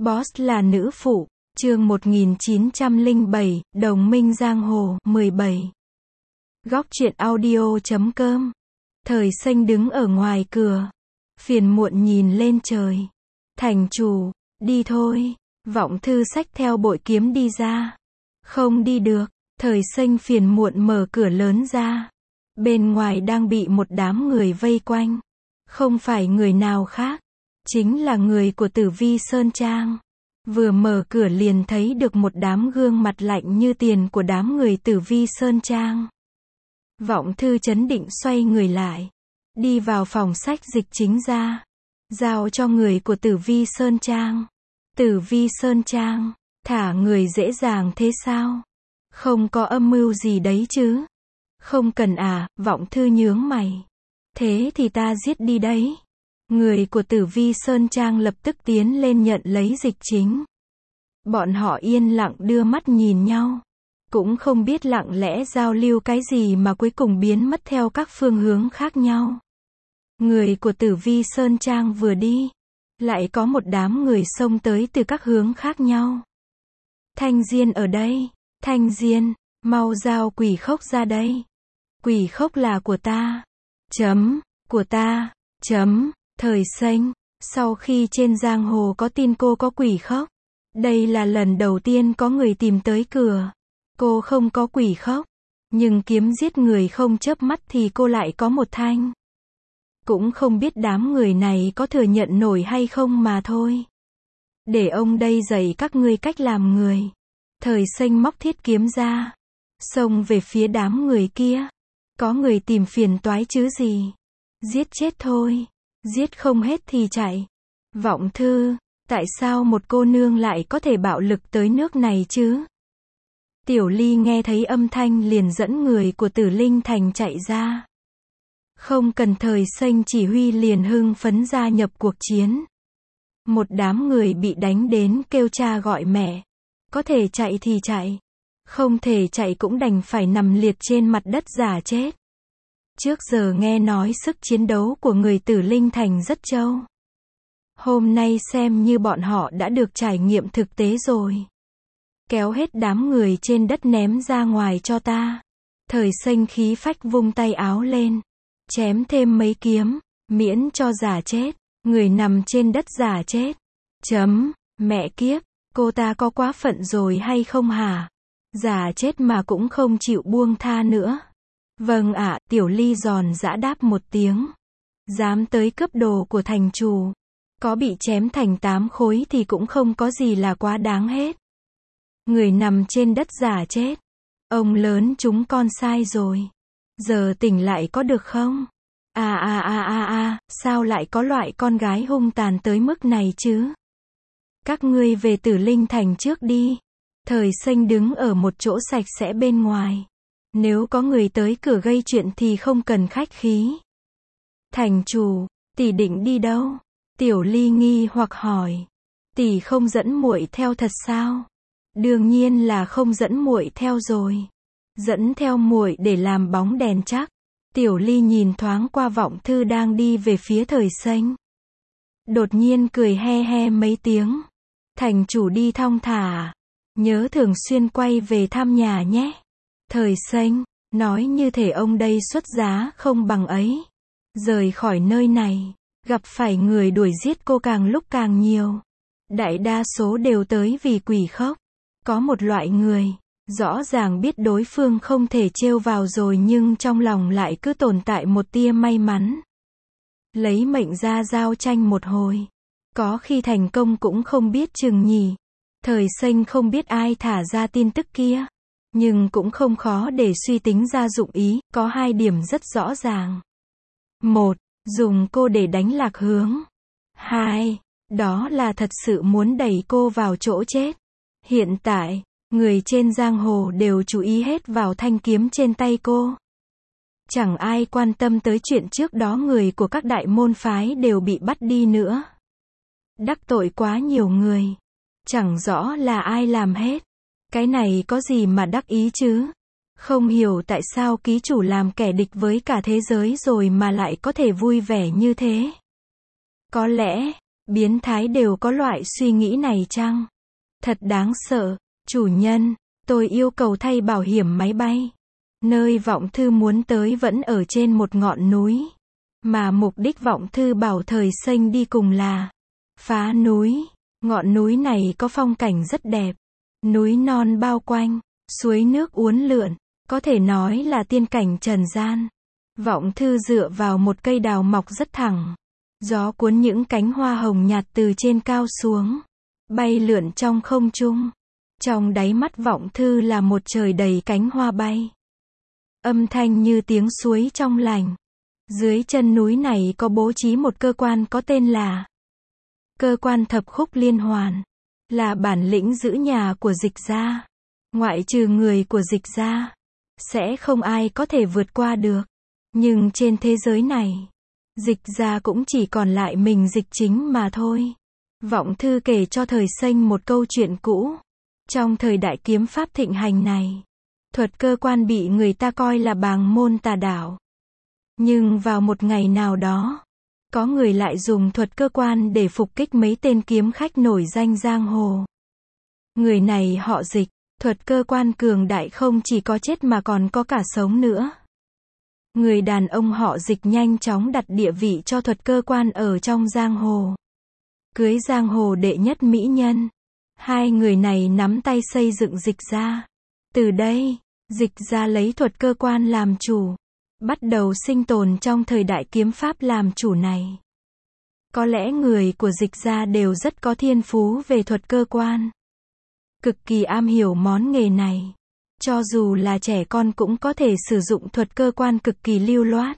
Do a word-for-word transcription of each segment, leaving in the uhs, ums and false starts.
Boss là nữ phụ, chương một nghìn chín trăm lẻ bảy, Đồng minh giang hồ, mười bảy. Góc truyện audio chấm com. Thời Xanh đứng ở ngoài cửa, phiền muộn nhìn lên trời. Thành chủ, đi thôi. Vọng Thư xách theo bội kiếm đi ra. Không đi được. Thời Xanh phiền muộn mở cửa lớn ra. Bên ngoài đang bị một đám người vây quanh. Không phải người nào khác, chính là người của Tử Vi Sơn Trang. Vừa mở cửa liền thấy được một đám gương mặt lạnh như tiền của đám người Tử Vi Sơn Trang. Vọng Thư chấn định xoay người lại, đi vào phòng sách dịch chính ra, giao cho người của Tử Vi Sơn Trang. Tử Vi Sơn Trang, thả người dễ dàng thế sao? Không có âm mưu gì đấy chứ? Không cần à, Vọng Thư nhướng mày. Thế thì ta giết đi đấy. Người của Tử Vi Sơn Trang lập tức tiến lên nhận lấy dịch chính. Bọn họ yên lặng đưa mắt nhìn nhau. Cũng không biết lặng lẽ giao lưu cái gì mà cuối cùng biến mất theo các phương hướng khác nhau. Người của Tử Vi Sơn Trang vừa đi, lại có một đám người xông tới từ các hướng khác nhau. Thanh Diên ở đây. Thanh Diên, mau giao quỷ khốc ra đây. Quỷ khốc là của ta. Chấm, của ta. Chấm, Thời Xanh, sau khi trên giang hồ có tin cô có quỷ khốc, đây là lần đầu tiên có người tìm tới cửa. Cô không có quỷ khốc, nhưng kiếm giết người không chớp mắt thì cô lại có một thanh. Cũng không biết đám người này có thừa nhận nổi hay không mà thôi. Để ông đây dạy các ngươi cách làm người. Thời Xanh móc thiết kiếm ra, xông về phía đám người kia. Có người tìm phiền toái chứ gì. Giết chết thôi. Giết không hết thì chạy. Vọng Thư, tại sao một cô nương lại có thể bạo lực tới nước này chứ? Tiểu Ly nghe thấy âm thanh liền dẫn người của Tử Linh Thành chạy ra. Không cần Thời Xanh chỉ huy liền hưng phấn gia nhập cuộc chiến. Một đám người bị đánh đến kêu cha gọi mẹ. Có thể chạy thì chạy. Không thể chạy cũng đành phải nằm liệt trên mặt đất giả chết. Trước giờ nghe nói sức chiến đấu của người Tử Linh Thành rất trâu. Hôm nay xem như bọn họ đã được trải nghiệm thực tế rồi. Kéo hết đám người trên đất ném ra ngoài cho ta. Thời Xanh khí phách vung tay áo lên. Chém thêm mấy kiếm, miễn cho giả chết. Người nằm trên đất giả chết. Chấm, mẹ kiếp, cô ta có quá phận rồi hay không hả? Giả chết mà cũng không chịu buông tha nữa. Vâng ạ, Tiểu Ly giòn giã đáp một tiếng. Dám tới cướp đồ của thành chủ. Có bị chém thành tám khối thì cũng không có gì là quá đáng hết. Người nằm trên đất giả chết. Ông lớn chúng con sai rồi. Giờ tỉnh lại có được không? À à à à à, sao lại có loại con gái hung tàn tới mức này chứ? Các ngươi về Tử Linh Thành trước đi. Thời Xanh đứng ở một chỗ sạch sẽ bên ngoài. Nếu có người tới cửa gây chuyện thì không cần khách khí. Thành chủ, tỷ định đi đâu? Tiểu Ly nghi hoặc hỏi. Tỷ không dẫn muội theo thật sao? Đương nhiên là không dẫn muội theo rồi. Dẫn theo muội để làm bóng đèn chắc. Tiểu Ly nhìn thoáng qua Vọng Thư đang đi về phía Thời Xanh. Đột nhiên cười he he mấy tiếng. Thành chủ đi thong thả. Nhớ thường xuyên quay về thăm nhà nhé. Thời Xanh, nói như thể ông đây xuất giá không bằng ấy. Rời khỏi nơi này, gặp phải người đuổi giết cô càng lúc càng nhiều. Đại đa số đều tới vì quỷ khốc. Có một loại người, rõ ràng biết đối phương không thể trêu vào rồi nhưng trong lòng lại cứ tồn tại một tia may mắn. Lấy mệnh ra giao tranh một hồi. Có khi thành công cũng không biết chừng nhỉ. Thời Xanh không biết ai thả ra tin tức kia. Nhưng cũng không khó để suy tính ra dụng ý, có hai điểm rất rõ ràng. Một, dùng cô để đánh lạc hướng. Hai, đó là thật sự muốn đẩy cô vào chỗ chết. Hiện tại, người trên giang hồ đều chú ý hết vào thanh kiếm trên tay cô. Chẳng ai quan tâm tới chuyện trước đó người của các đại môn phái đều bị bắt đi nữa. Đắc tội quá nhiều người. Chẳng rõ là ai làm hết. Cái này có gì mà đắc ý chứ? Không hiểu tại sao ký chủ làm kẻ địch với cả thế giới rồi mà lại có thể vui vẻ như thế. Có lẽ, Biến thái đều có loại suy nghĩ này chăng? Thật đáng sợ. Chủ nhân, tôi yêu cầu thay bảo hiểm máy bay. Nơi Vọng Thư muốn tới vẫn ở trên một ngọn núi. Mà mục đích Vọng Thư bảo Thời Xanh đi cùng là phá núi. Ngọn núi này có phong cảnh rất đẹp. Núi non bao quanh, suối nước uốn lượn, có thể nói là tiên cảnh trần gian. Vọng Thư dựa vào một cây đào mọc rất thẳng. Gió cuốn những cánh hoa hồng nhạt từ trên cao xuống, bay lượn trong không trung. Trong đáy mắt Vọng Thư là một trời đầy cánh hoa bay. Âm thanh như tiếng suối trong lành. Dưới chân núi này có bố trí một cơ quan có tên là Cơ quan Thập Khúc Liên Hoàn. Là bản lĩnh giữ nhà của Dịch gia. Ngoại trừ người của Dịch gia, sẽ không ai có thể vượt qua được. Nhưng trên thế giới này, Dịch gia cũng chỉ còn lại mình Dịch Chính mà thôi. Vọng Thư kể cho Thời Xanh một câu chuyện cũ. Trong thời đại kiếm pháp thịnh hành này, thuật cơ quan bị người ta coi là bàng môn tà đạo. Nhưng vào một ngày nào đó, có người lại dùng thuật cơ quan để phục kích mấy tên kiếm khách nổi danh giang hồ. Người này họ Dịch, thuật cơ quan cường đại không chỉ có chết mà còn có cả sống nữa. Người đàn ông họ Dịch nhanh chóng đặt địa vị cho thuật cơ quan ở trong giang hồ. Cưới giang hồ đệ nhất mỹ nhân. Hai người này nắm tay xây dựng Dịch gia. Từ đây, Dịch gia lấy thuật cơ quan làm chủ. Bắt đầu sinh tồn trong thời đại kiếm pháp làm chủ này. Có lẽ người của Dịch gia đều rất có thiên phú về thuật cơ quan. Cực kỳ am hiểu món nghề này. Cho dù là trẻ con cũng có thể sử dụng thuật cơ quan cực kỳ lưu loát.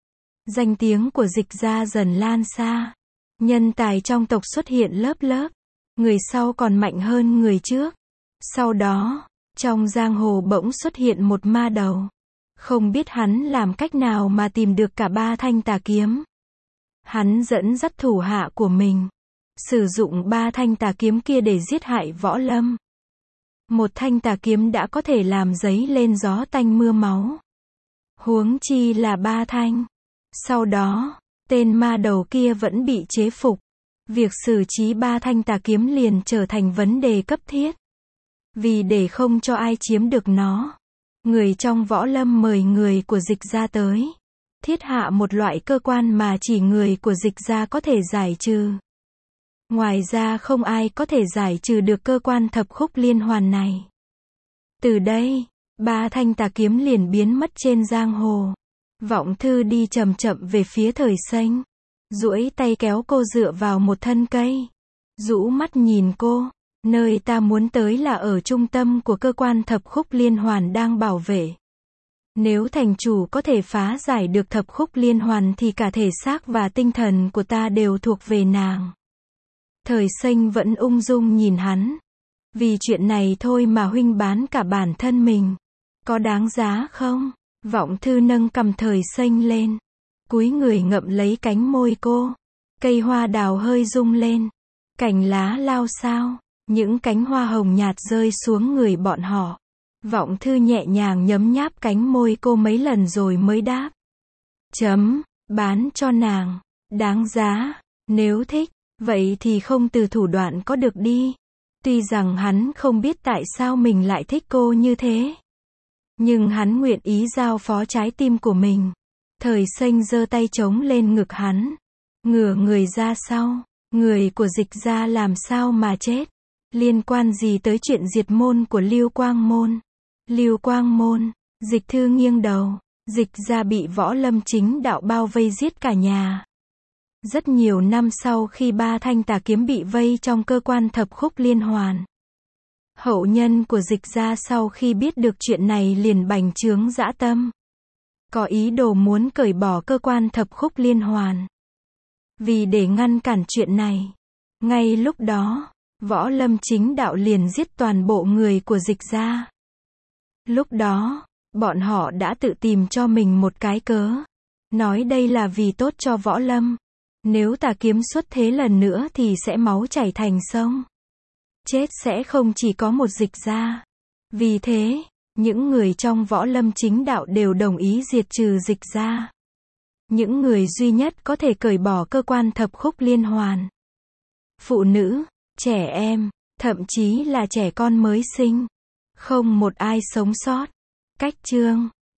Danh tiếng của Dịch gia dần lan xa. Nhân tài trong tộc xuất hiện lớp lớp. Người sau còn mạnh hơn người trước. Sau đó, trong giang hồ bỗng xuất hiện một ma đầu. Không biết hắn làm cách nào mà tìm được cả ba thanh tà kiếm. Hắn dẫn dắt thủ hạ của mình, sử dụng ba thanh tà kiếm kia để giết hại Võ Lâm. Một thanh tà kiếm đã có thể làm dấy lên gió tanh mưa máu. Huống chi là ba thanh. Sau đó, tên ma đầu kia vẫn bị chế phục. Việc xử trí ba thanh tà kiếm liền trở thành vấn đề cấp thiết. Vì để không cho ai chiếm được nó, người trong Võ Lâm mời người của Dịch gia tới. Thiết hạ một loại cơ quan mà chỉ người của Dịch gia có thể giải trừ. Ngoài ra không ai có thể giải trừ được cơ quan thập khúc liên hoàn này. Từ đây, ba thanh tà kiếm liền biến mất trên giang hồ. Vọng Thư đi chậm chậm về phía Thời Xanh. Duỗi tay kéo cô dựa vào một thân cây. Rũ mắt nhìn cô. Nơi ta muốn tới là ở trung tâm của cơ quan thập khúc liên hoàn đang bảo vệ. Nếu thành chủ có thể phá giải được thập khúc liên hoàn thì cả thể xác và tinh thần của ta đều thuộc về nàng. Thời Xanh vẫn ung dung nhìn hắn. Vì chuyện này thôi mà huynh bán cả bản thân mình. Có đáng giá không? Vọng Thư nâng cầm Thời Xanh lên. Cúi người ngậm lấy cánh môi cô. Cây hoa đào hơi rung lên. Cành lá lao xao. Những cánh hoa hồng nhạt rơi xuống người bọn họ. Vọng Thư nhẹ nhàng nhấm nháp cánh môi cô mấy lần rồi mới đáp. Chấm, bán cho nàng. Đáng giá. Nếu thích, vậy thì không từ thủ đoạn có được đi. Tuy rằng hắn không biết tại sao mình lại thích cô như thế. Nhưng hắn nguyện ý giao phó trái tim của mình. Thời Xanh giơ tay trống lên ngực hắn. Ngửa người ra sau. Người của Dịch gia làm sao mà chết? Liên quan gì tới chuyện diệt môn của Lưu Quang Môn? Lưu Quang Môn. Dịch Thư nghiêng đầu. Dịch gia bị Võ Lâm chính đạo bao vây giết cả nhà. Rất nhiều năm sau khi ba thanh tà kiếm bị vây trong cơ quan thập khúc liên hoàn. Hậu nhân của Dịch gia sau khi biết được chuyện này liền bành trướng dã tâm. Có ý đồ muốn cởi bỏ cơ quan thập khúc liên hoàn. Vì để ngăn cản chuyện này, ngay lúc đó, Võ Lâm chính đạo liền giết toàn bộ người của Dịch gia. Lúc đó, bọn họ đã tự tìm cho mình một cái cớ. Nói đây là vì tốt cho Võ Lâm. Nếu tà kiếm xuất thế lần nữa thì sẽ máu chảy thành sông. Chết sẽ không chỉ có một Dịch gia. Vì thế, những người trong Võ Lâm chính đạo đều đồng ý diệt trừ Dịch gia. Những người duy nhất có thể cởi bỏ cơ quan thập khúc liên hoàn phụ nữ, trẻ em, thậm chí là trẻ con mới sinh. Không một ai sống sót. Cách chương